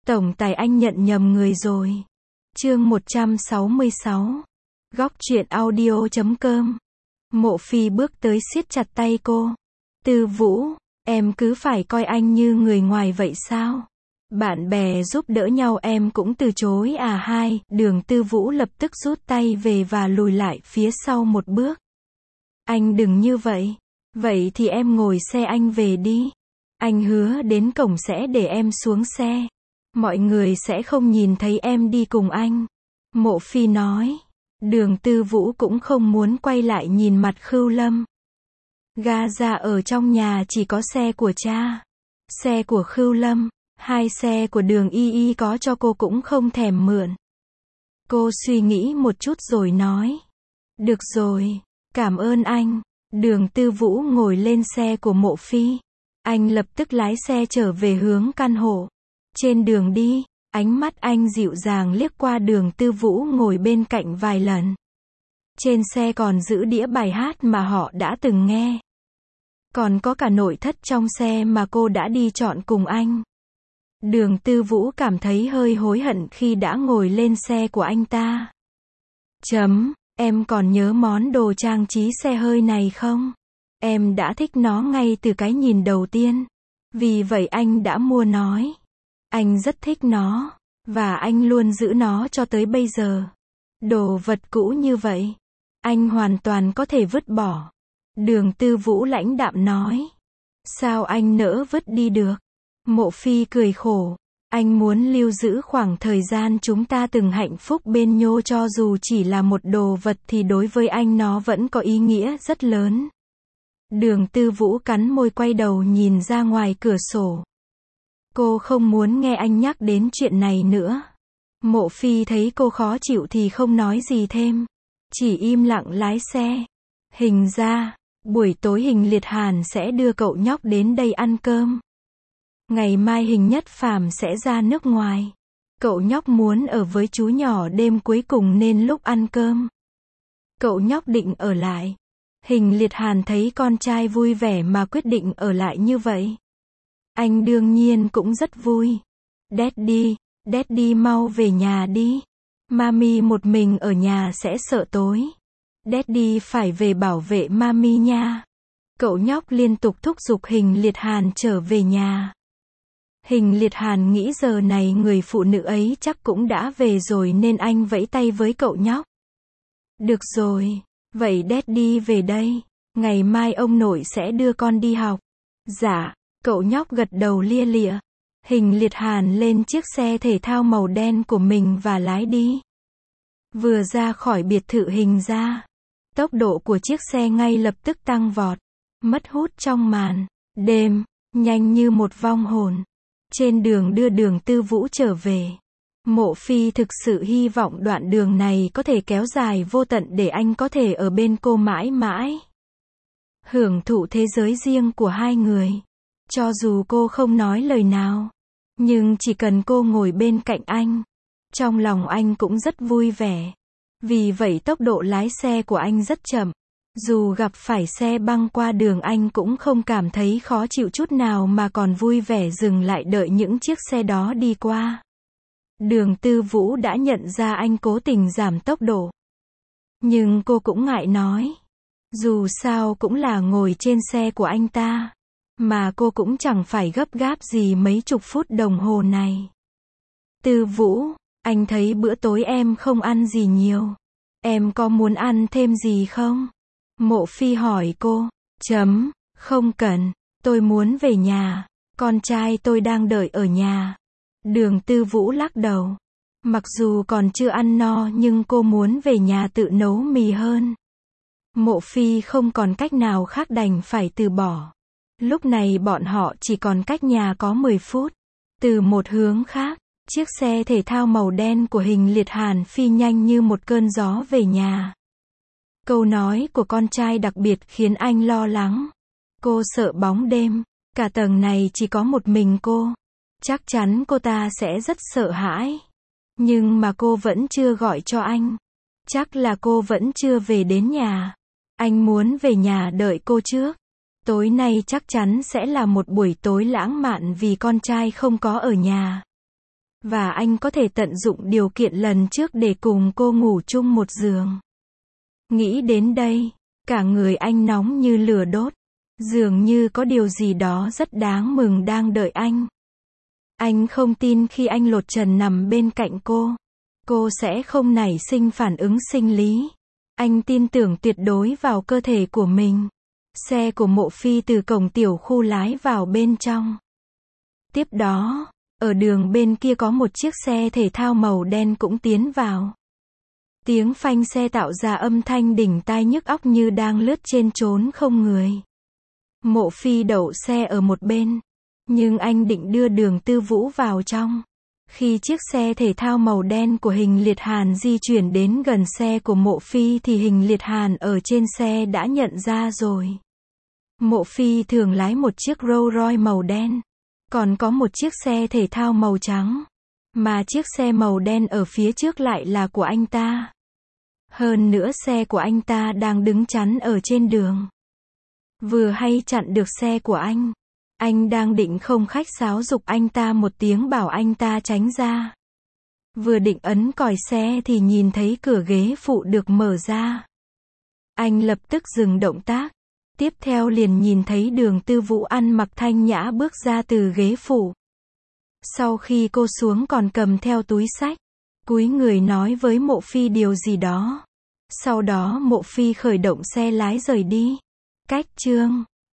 Tổng tài anh nhận nhầm người rồi. Chương 166. Góc truyện audio.com. Mộ Phi bước tới siết chặt tay cô. Tư Vũ, em cứ phải coi anh như người ngoài vậy sao? Bạn bè giúp đỡ nhau em cũng từ chối à? Hai, Đường Tư Vũ lập tức rút tay về và lùi lại phía sau một bước. Anh đừng như vậy. Vậy thì em ngồi xe anh về đi. Anh hứa đến cổng sẽ để em xuống xe. Mọi người sẽ không nhìn thấy em đi cùng anh. Mộ Phi nói. Đường Tư Vũ cũng không muốn quay lại nhìn mặt Khưu Lâm. Gaza ở trong nhà chỉ có xe của cha, xe của Khưu Lâm, hai xe của Đường Y Y có cho cô cũng không thèm mượn. Cô suy nghĩ một chút rồi nói. Được rồi, cảm ơn anh. Đường Tư Vũ ngồi lên xe của Mộ Phi. Anh lập tức lái xe trở về hướng căn hộ. Trên đường đi, ánh mắt anh dịu dàng liếc qua Đường Tư Vũ ngồi bên cạnh vài lần. Trên xe còn giữ đĩa bài hát mà họ đã từng nghe. Còn có cả nội thất trong xe mà cô đã đi chọn cùng anh. Đường Tư Vũ cảm thấy hơi hối hận khi đã ngồi lên xe của anh ta. Em còn nhớ món đồ trang trí xe hơi này không? Em đã thích nó ngay từ cái nhìn đầu tiên. Vì vậy anh đã mua nó. Anh rất thích nó. Và anh luôn giữ nó cho tới bây giờ. Đồ vật cũ như vậy, anh hoàn toàn có thể vứt bỏ. Đường Tư Vũ lãnh đạm nói. Sao anh nỡ vứt đi được? Mộ Phi cười khổ. Anh muốn lưu giữ khoảng thời gian chúng ta từng hạnh phúc bên nhau, cho dù chỉ là một đồ vật thì đối với anh nó vẫn có ý nghĩa rất lớn. Đường Tư Vũ cắn môi quay đầu nhìn ra ngoài cửa sổ. Cô không muốn nghe anh nhắc đến chuyện này nữa. Mộ Phi thấy cô khó chịu thì không nói gì thêm. Chỉ im lặng lái xe. Hình ra, buổi tối Hình Liệt Hàn sẽ đưa cậu nhóc đến đây ăn cơm. Ngày mai Hình Nhất Phàm sẽ ra nước ngoài. Cậu nhóc muốn ở với chú nhỏ đêm cuối cùng nên lúc ăn cơm, cậu nhóc định ở lại. Hình Liệt Hàn thấy con trai vui vẻ mà quyết định ở lại như vậy. Anh đương nhiên cũng rất vui. Daddy mau về nhà đi. Mami một mình ở nhà sẽ sợ tối. Daddy phải về bảo vệ Mami nha. Cậu nhóc liên tục thúc giục Hình Liệt Hàn trở về nhà. Hình Liệt Hàn nghĩ giờ này người phụ nữ ấy chắc cũng đã về rồi nên anh vẫy tay với cậu nhóc. Được rồi, vậy Daddy về đây. Ngày mai ông nội sẽ đưa con đi học. Dạ, cậu nhóc gật đầu lia lịa. Hình Liệt Hàn lên chiếc xe thể thao màu đen của mình và lái đi. Vừa ra khỏi biệt thự Hình gia, tốc độ của chiếc xe ngay lập tức tăng vọt, mất hút trong màn đêm, nhanh như một vong hồn. Trên đường đưa Đường Tư Vũ trở về, Mộ Phi thực sự hy vọng đoạn đường này có thể kéo dài vô tận để anh có thể ở bên cô mãi mãi. Hưởng thụ thế giới riêng của hai người. Cho dù cô không nói lời nào, nhưng chỉ cần cô ngồi bên cạnh anh, trong lòng anh cũng rất vui vẻ. Vì vậy tốc độ lái xe của anh rất chậm. Dù gặp phải xe băng qua đường anh cũng không cảm thấy khó chịu chút nào mà còn vui vẻ dừng lại đợi những chiếc xe đó đi qua. Đường Tư Vũ đã nhận ra anh cố tình giảm tốc độ. Nhưng cô cũng ngại nói. Dù sao cũng là ngồi trên xe của anh ta. Mà cô cũng chẳng phải gấp gáp gì mấy chục phút đồng hồ này. Tư Vũ, anh thấy bữa tối em không ăn gì nhiều. Em có muốn ăn thêm gì không? Mộ Phi hỏi cô. Không cần, tôi muốn về nhà. Con trai tôi đang đợi ở nhà. Đường Tư Vũ lắc đầu. Mặc dù còn chưa ăn no nhưng cô muốn về nhà tự nấu mì hơn. Mộ Phi không còn cách nào khác đành phải từ bỏ. Lúc này bọn họ chỉ còn cách nhà có 10 phút. Từ một hướng khác, chiếc xe thể thao màu đen của Hình Liệt Hàn phi nhanh như một cơn gió về nhà. Câu nói của con trai đặc biệt khiến anh lo lắng. Cô sợ bóng đêm, cả tầng này chỉ có một mình cô. Chắc chắn cô ta sẽ rất sợ hãi. Nhưng mà cô vẫn chưa gọi cho anh. Chắc là cô vẫn chưa về đến nhà. Anh muốn về nhà đợi cô trước. Tối nay chắc chắn sẽ là một buổi tối lãng mạn vì con trai không có ở nhà. Và anh có thể tận dụng điều kiện lần trước để cùng cô ngủ chung một giường. Nghĩ đến đây, cả người anh nóng như lửa đốt. Dường như có điều gì đó rất đáng mừng đang đợi anh. Anh không tin khi anh lột trần nằm bên cạnh cô sẽ không nảy sinh phản ứng sinh lý. Anh tin tưởng tuyệt đối vào cơ thể của mình. Xe của Mộ Phi từ cổng tiểu khu lái vào bên trong. Tiếp đó, ở đường bên kia có một chiếc xe thể thao màu đen cũng tiến vào. Tiếng phanh xe tạo ra âm thanh đỉnh tai nhức óc như đang lướt trên chốn không người. Mộ Phi đậu xe ở một bên. Nhưng anh định đưa Đường Tư Vũ vào trong. Khi chiếc xe thể thao màu đen của Hình Liệt Hàn di chuyển đến gần xe của Mộ Phi thì Hình Liệt Hàn ở trên xe đã nhận ra rồi. Mộ Phi thường lái một chiếc Rolls Royce màu đen. Còn có một chiếc xe thể thao màu trắng. Mà chiếc xe màu đen ở phía trước lại là của anh ta. Hơn nữa xe của anh ta đang đứng chắn ở trên đường. Vừa hay chặn được xe của anh. Anh đang định không khách sáo giục anh ta một tiếng bảo anh ta tránh ra. Vừa định ấn còi xe thì nhìn thấy cửa ghế phụ được mở ra. Anh lập tức dừng động tác. Tiếp theo liền nhìn thấy Đường Tư Vũ ăn mặc thanh nhã bước ra từ ghế phụ. Sau khi cô xuống còn cầm theo túi xách. Cúi người nói với Mộ Phi điều gì đó. Sau đó Mộ Phi khởi động xe lái rời đi. Cách chương